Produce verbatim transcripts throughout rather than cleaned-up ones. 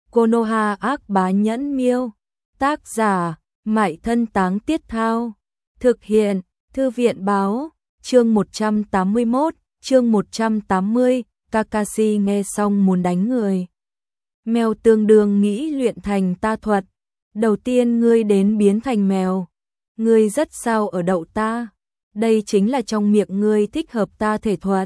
Konoha ác bá nhẫn miêu. Tác giả, Mại Thân Táng Tiết Thao. Thực hiện, Thư viện báo. Chương một trăm tám mươi mốt, chương một trăm tám mươi, Kakashi nghe xong muốn đánh người. Mèo tương đương nghĩ luyện thành ta thuật. Đầu tiên ngươi đến biến thành mèo. Ngươi rất sao ở đậu ta. Đây chính là trong miệng ngươi thích hợp ta thể thuật.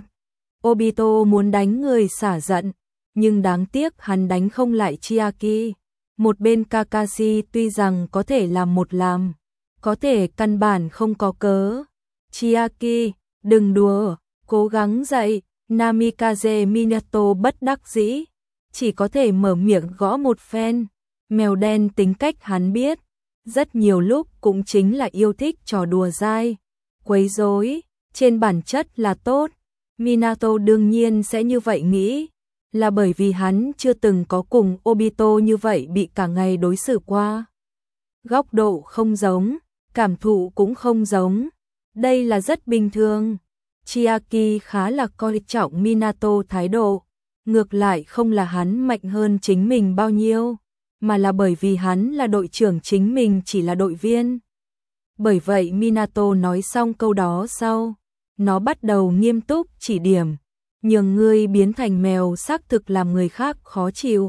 Obito muốn đánh người xả giận, nhưng đáng tiếc hắn đánh không lại Chiaki. Một bên Kakashi tuy rằng có thể làm một làm, có thể căn bản không có cớ. Chiaki, đừng đùa, cố gắng dậy. Namikaze Minato bất đắc dĩ, chỉ có thể mở miệng gõ một phen. Mèo đen tính cách hắn biết, rất nhiều lúc cũng chính là yêu thích trò đùa dai, quấy rối, trên bản chất là tốt. Minato đương nhiên sẽ như vậy nghĩ, là bởi vì hắn chưa từng có cùng Obito như vậy bị cả ngày đối xử qua. Góc độ không giống, cảm thụ cũng không giống, đây là rất bình thường. Chiaki khá là coi trọng Minato thái độ, ngược lại không là hắn mạnh hơn chính mình bao nhiêu, mà là bởi vì hắn là đội trưởng, chính mình chỉ là đội viên. Bởi vậy Minato nói xong câu đó sau, nó bắt đầu nghiêm túc chỉ điểm, nhường ngươi biến thành mèo xác thực làm người khác khó chịu.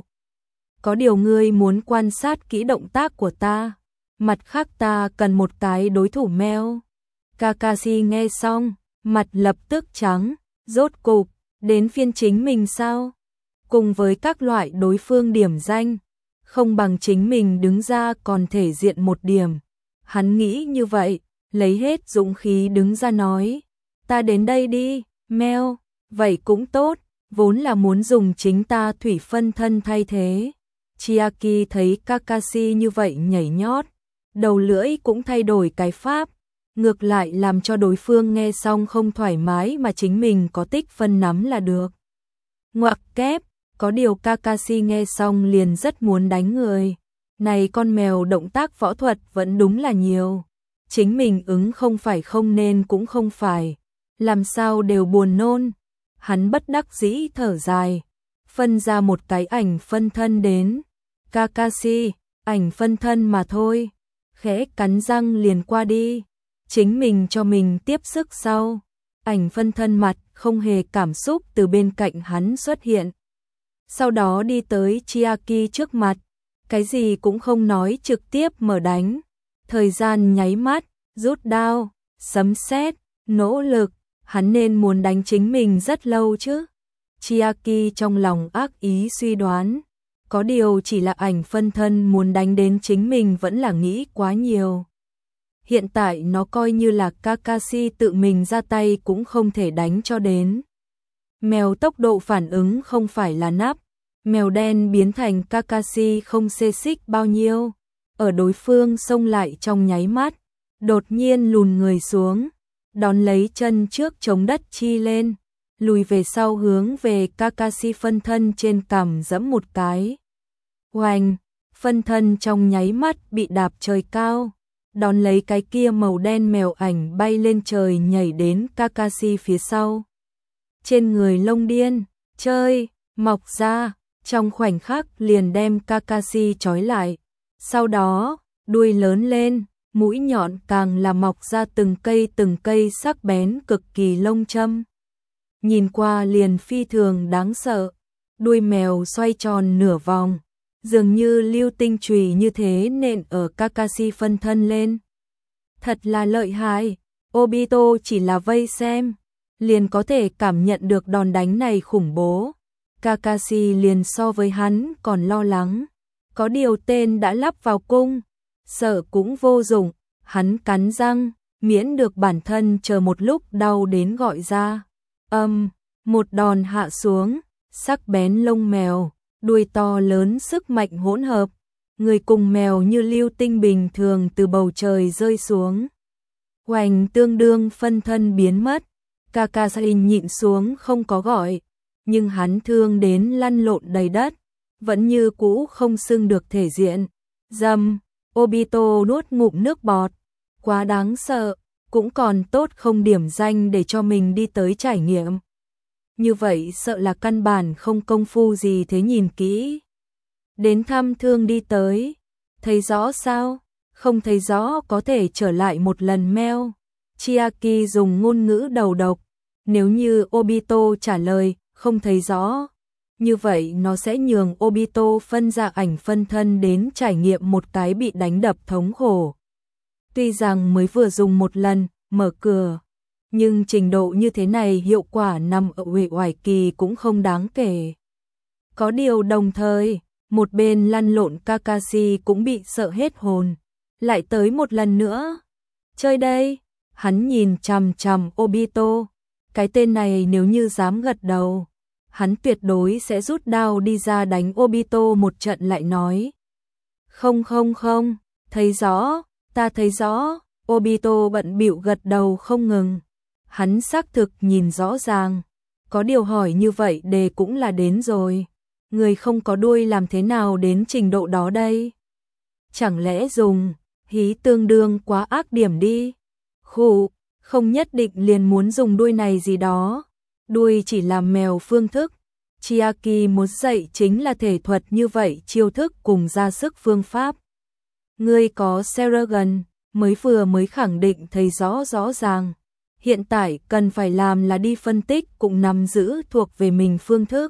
Có điều ngươi muốn quan sát kỹ động tác của ta, mặt khác ta cần một cái đối thủ mèo. Kakashi nghe xong, mặt lập tức trắng, rốt cục, đến phiên chính mình sao? Cùng với các loại đối phương điểm danh, không bằng chính mình đứng ra còn thể diện một điểm. Hắn nghĩ như vậy, lấy hết dũng khí đứng ra nói, ta đến đây đi, mèo, vậy cũng tốt, vốn là muốn dùng chính ta thủy phân thân thay thế. Chiaki thấy Kakashi như vậy nhảy nhót, đầu lưỡi cũng thay đổi cái pháp, ngược lại làm cho đối phương nghe xong không thoải mái mà chính mình có tích phân nắm là được. Ngoặc kép, có điều Kakashi nghe xong liền rất muốn đánh người. Này con mèo động tác võ thuật vẫn đúng là nhiều. Chính mình ứng không phải không nên cũng không phải. Làm sao đều buồn nôn. Hắn bất đắc dĩ thở dài. Phân ra một cái ảnh phân thân đến. Kakashi, ảnh phân thân mà thôi. Khẽ cắn răng liền qua đi. Chính mình cho mình tiếp sức sau. Ảnh phân thân mặt không hề cảm xúc từ bên cạnh hắn xuất hiện. Sau đó đi tới Chiaki trước mặt. Cái gì cũng không nói, trực tiếp mở đánh. Thời gian nháy mắt, rút đao, sấm sét, nỗ lực. Hắn nên muốn đánh chính mình rất lâu chứ. Chiaki trong lòng ác ý suy đoán. Có điều chỉ là ảnh phân thân muốn đánh đến chính mình vẫn là nghĩ quá nhiều. Hiện tại nó coi như là Kakashi tự mình ra tay cũng không thể đánh cho đến. Mèo tốc độ phản ứng không phải là nắp. Mèo đen biến thành Kakashi không xê xích bao nhiêu. Ở đối phương xông lại trong nháy mắt, đột nhiên lùn người xuống, đón lấy chân trước chống đất chi lên, lùi về sau hướng về Kakashi phân thân trên cằm giẫm một cái. Oanh, phân thân trong nháy mắt bị đạp trời cao, đón lấy cái kia màu đen mèo ảnh bay lên trời nhảy đến Kakashi phía sau. Trên người lông điên, chơi, mọc ra, trong khoảnh khắc liền đem Kakashi trói lại. Sau đó, đuôi lớn lên, mũi nhọn càng là mọc ra từng cây từng cây sắc bén cực kỳ lông châm. Nhìn qua liền phi thường đáng sợ, đuôi mèo xoay tròn nửa vòng, dường như lưu tinh chùy như thế nện ở Kakashi phân thân lên. Thật là lợi hại, Obito chỉ là vây xem, liền có thể cảm nhận được đòn đánh này khủng bố. Kakashi liền so với hắn còn lo lắng, có điều tên đã lắp vào cung, sợ cũng vô dụng, hắn cắn răng, miễn được bản thân chờ một lúc đau đến gọi ra. Âm, một đòn hạ xuống, sắc bén lông mèo, đuôi to lớn sức mạnh hỗn hợp, người cùng mèo như lưu tinh bình thường từ bầu trời rơi xuống. Hoành tương đương phân thân biến mất, Kakashi nhịn xuống không có gọi, nhưng hắn thương đến lăn lộn đầy đất, vẫn như cũ không xưng được thể diện. Dầm, Obito nuốt ngụm nước bọt, quá đáng sợ, cũng còn tốt không điểm danh để cho mình đi tới trải nghiệm. Như vậy sợ là căn bản không công phu gì thế, nhìn kỹ. Đến thăm thương đi tới. Thấy rõ sao? Không thấy rõ có thể trở lại một lần mail. Chiaki dùng ngôn ngữ đầu độc. Nếu như Obito trả lời, không thấy rõ. Như vậy nó sẽ nhường Obito phân ra ảnh phân thân đến trải nghiệm một cái bị đánh đập thống khổ. Tuy rằng mới vừa dùng một lần, mở cửa. Nhưng trình độ như thế này hiệu quả nằm ở uể oải kỳ cũng không đáng kể. Có điều đồng thời, một bên lăn lộn Kakashi cũng bị sợ hết hồn. Lại tới một lần nữa. Chơi đây, hắn nhìn chằm chằm Obito. Cái tên này nếu như dám gật đầu, hắn tuyệt đối sẽ rút đao đi ra đánh Obito một trận lại nói. Không không không, thấy rõ, ta thấy rõ, Obito bận bịu gật đầu không ngừng. Hắn xác thực nhìn rõ ràng, có điều hỏi như vậy đề cũng là đến rồi. Người không có đuôi làm thế nào đến trình độ đó đây? Chẳng lẽ dùng hí tương đương quá ác điểm đi? Khụ, không nhất định liền muốn dùng đuôi này gì đó. Đuôi chỉ là mèo phương thức. Chiaki muốn dạy chính là thể thuật như vậy, chiêu thức cùng ra sức phương pháp. Ngươi có Seragon, mới vừa mới khẳng định thấy rõ rõ ràng. Hiện tại cần phải làm là đi phân tích cũng nắm giữ thuộc về mình phương thức.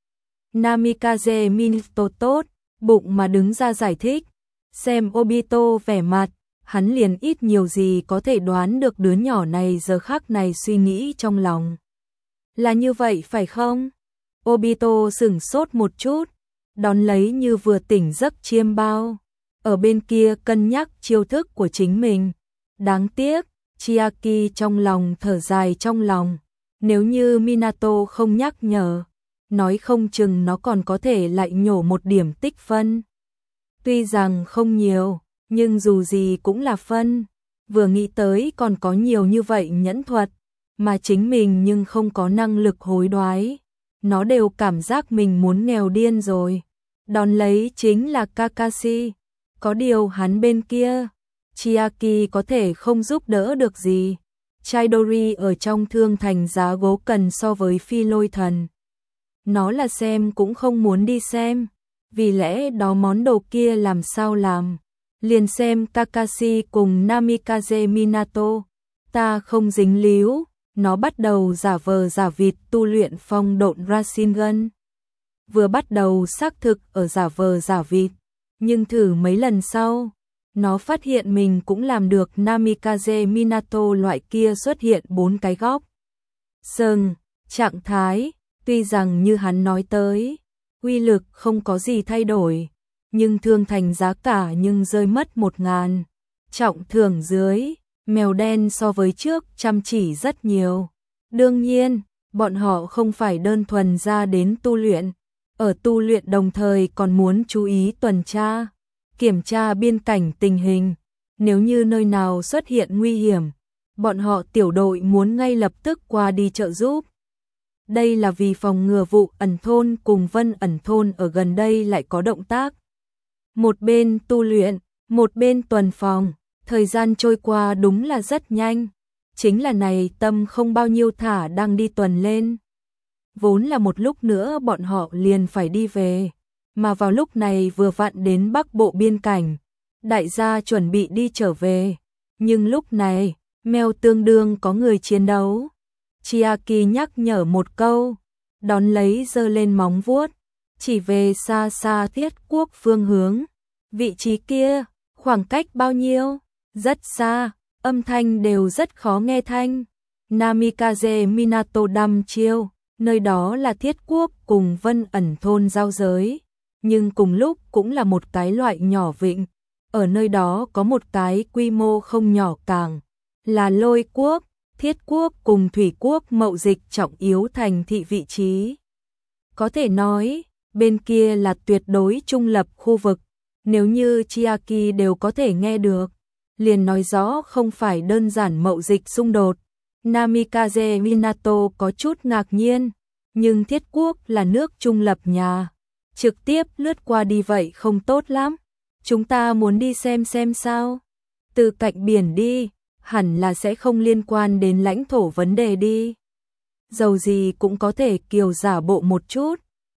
Namikaze Minato tốt, bụng mà đứng ra giải thích. Xem Obito vẻ mặt, hắn liền ít nhiều gì có thể đoán được đứa nhỏ này giờ khắc này suy nghĩ trong lòng. Là như vậy phải không? Obito sửng sốt một chút, đón lấy như vừa tỉnh giấc chiêm bao. Ở bên kia cân nhắc chiêu thức của chính mình. Đáng tiếc, Chiaki trong lòng thở dài trong lòng. Nếu như Minato không nhắc nhở, nói không chừng nó còn có thể lại nhổ một điểm tích phân. Tuy rằng không nhiều, nhưng dù gì cũng là phân. Vừa nghĩ tới còn có nhiều như vậy nhẫn thuật, mà chính mình nhưng không có năng lực hối đoái. Nó đều cảm giác mình muốn nghèo điên rồi. Đón lấy chính là Kakashi. Có điều hắn bên kia, Chiaki có thể không giúp đỡ được gì. Chidori ở trong thương thành giá gỗ cần so với phi lôi thần. Nó là xem cũng không muốn đi xem. Vì lẽ đó món đồ kia làm sao làm. Liền xem Kakashi cùng Namikaze Minato. Ta không dính líu. Nó bắt đầu giả vờ giả vịt tu luyện phong độn Rasengan. Vừa bắt đầu xác thực ở giả vờ giả vịt. Nhưng thử mấy lần sau, nó phát hiện mình cũng làm được Namikaze Minato loại kia xuất hiện bốn cái góc. Sừng, trạng thái, tuy rằng như hắn nói tới, uy lực không có gì thay đổi, nhưng thương thành giá cả nhưng rơi mất một ngàn. Trọng thưởng dưới, mèo đen so với trước chăm chỉ rất nhiều. Đương nhiên, bọn họ không phải đơn thuần ra đến tu luyện, ở tu luyện đồng thời còn muốn chú ý tuần tra, kiểm tra biên cảnh tình hình. Nếu như nơi nào xuất hiện nguy hiểm, bọn họ tiểu đội muốn ngay lập tức qua đi trợ giúp. Đây là vì phòng ngừa vụ ẩn thôn cùng Vân ẩn thôn ở gần đây lại có động tác. Một bên tu luyện, một bên tuần phòng, thời gian trôi qua đúng là rất nhanh. Chính là này tâm không bao nhiêu thả đang đi tuần lên. Vốn là một lúc nữa bọn họ liền phải đi về, mà vào lúc này vừa vặn đến Bắc Bộ biên cảnh, đại gia chuẩn bị đi trở về. Nhưng lúc này, mèo tương đương có người chiến đấu. Chiaki nhắc nhở một câu, đón lấy giơ lên móng vuốt, chỉ về xa xa Thiết Quốc phương hướng. Vị trí kia, khoảng cách bao nhiêu? Rất xa, âm thanh đều rất khó nghe thanh. Namikaze Minato đăm chiêu, nơi đó là Thiết Quốc cùng Vân ẩn thôn giao giới, nhưng cùng lúc cũng là một cái loại nhỏ vịnh. Ở nơi đó có một cái quy mô không nhỏ cảng, là Lôi Quốc. Thiết Quốc cùng Thủy Quốc mậu dịch trọng yếu thành thị vị trí. Có thể nói, bên kia là tuyệt đối trung lập khu vực. Nếu như Chiaki đều có thể nghe được, liền nói rõ không phải đơn giản mậu dịch xung đột. Namikaze Minato có chút ngạc nhiên, nhưng Thiết Quốc là nước trung lập nhà. Trực tiếp lướt qua đi vậy không tốt lắm. Chúng ta muốn đi xem xem sao. Từ cạnh biển đi, hẳn là sẽ không liên quan đến lãnh thổ vấn đề đi. Dầu gì cũng có thể kiều giả bộ một chút.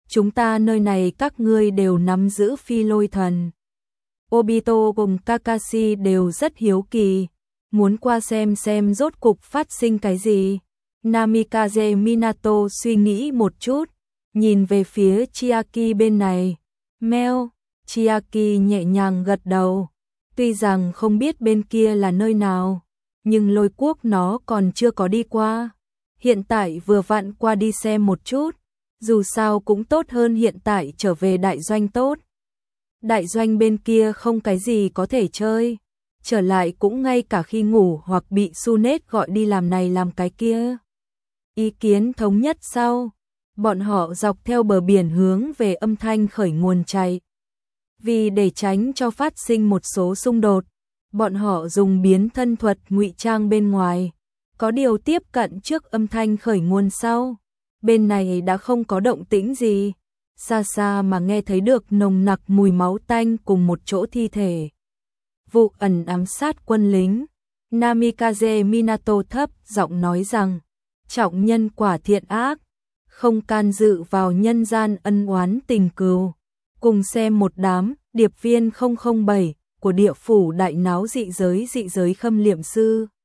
chúng ta nơi này các ngươi đều nắm giữ phi lôi thần. Obito cùng Kakashi đều rất hiếu kỳ, muốn qua xem xem rốt cục phát sinh cái gì. Namikaze Minato suy nghĩ một chút, nhìn về phía Chiaki bên này. Meo, Chiaki nhẹ nhàng gật đầu. Tuy rằng không biết bên kia là nơi nào, nhưng lôi quốc nó còn chưa có đi qua. Hiện tại vừa vặn qua đi xem một chút, dù sao cũng tốt hơn hiện tại trở về đại doanh tốt. Đại doanh bên kia không cái gì có thể chơi, trở lại cũng ngay cả khi ngủ hoặc bị Sunet gọi đi làm này làm cái kia. Ý kiến thống nhất sau, bọn họ dọc theo bờ biển hướng về âm thanh khởi nguồn chạy. Vì để tránh cho phát sinh một số xung đột, bọn họ dùng biến thân thuật ngụy trang bên ngoài. Có điều tiếp cận trước âm thanh khởi nguồn sau, bên này đã không có động tĩnh gì. Xa xa mà nghe thấy được nồng nặc mùi máu tanh cùng một chỗ thi thể. Vụ ẩn ám sát quân lính. Namikaze Minato thấp giọng nói rằng, trọng nhân quả thiện ác, không can dự vào nhân gian ân oán tình cừu. Cùng xem một đám điệp viên không không bảy của địa phủ đại náo dị giới dị giới khâm liệm sư.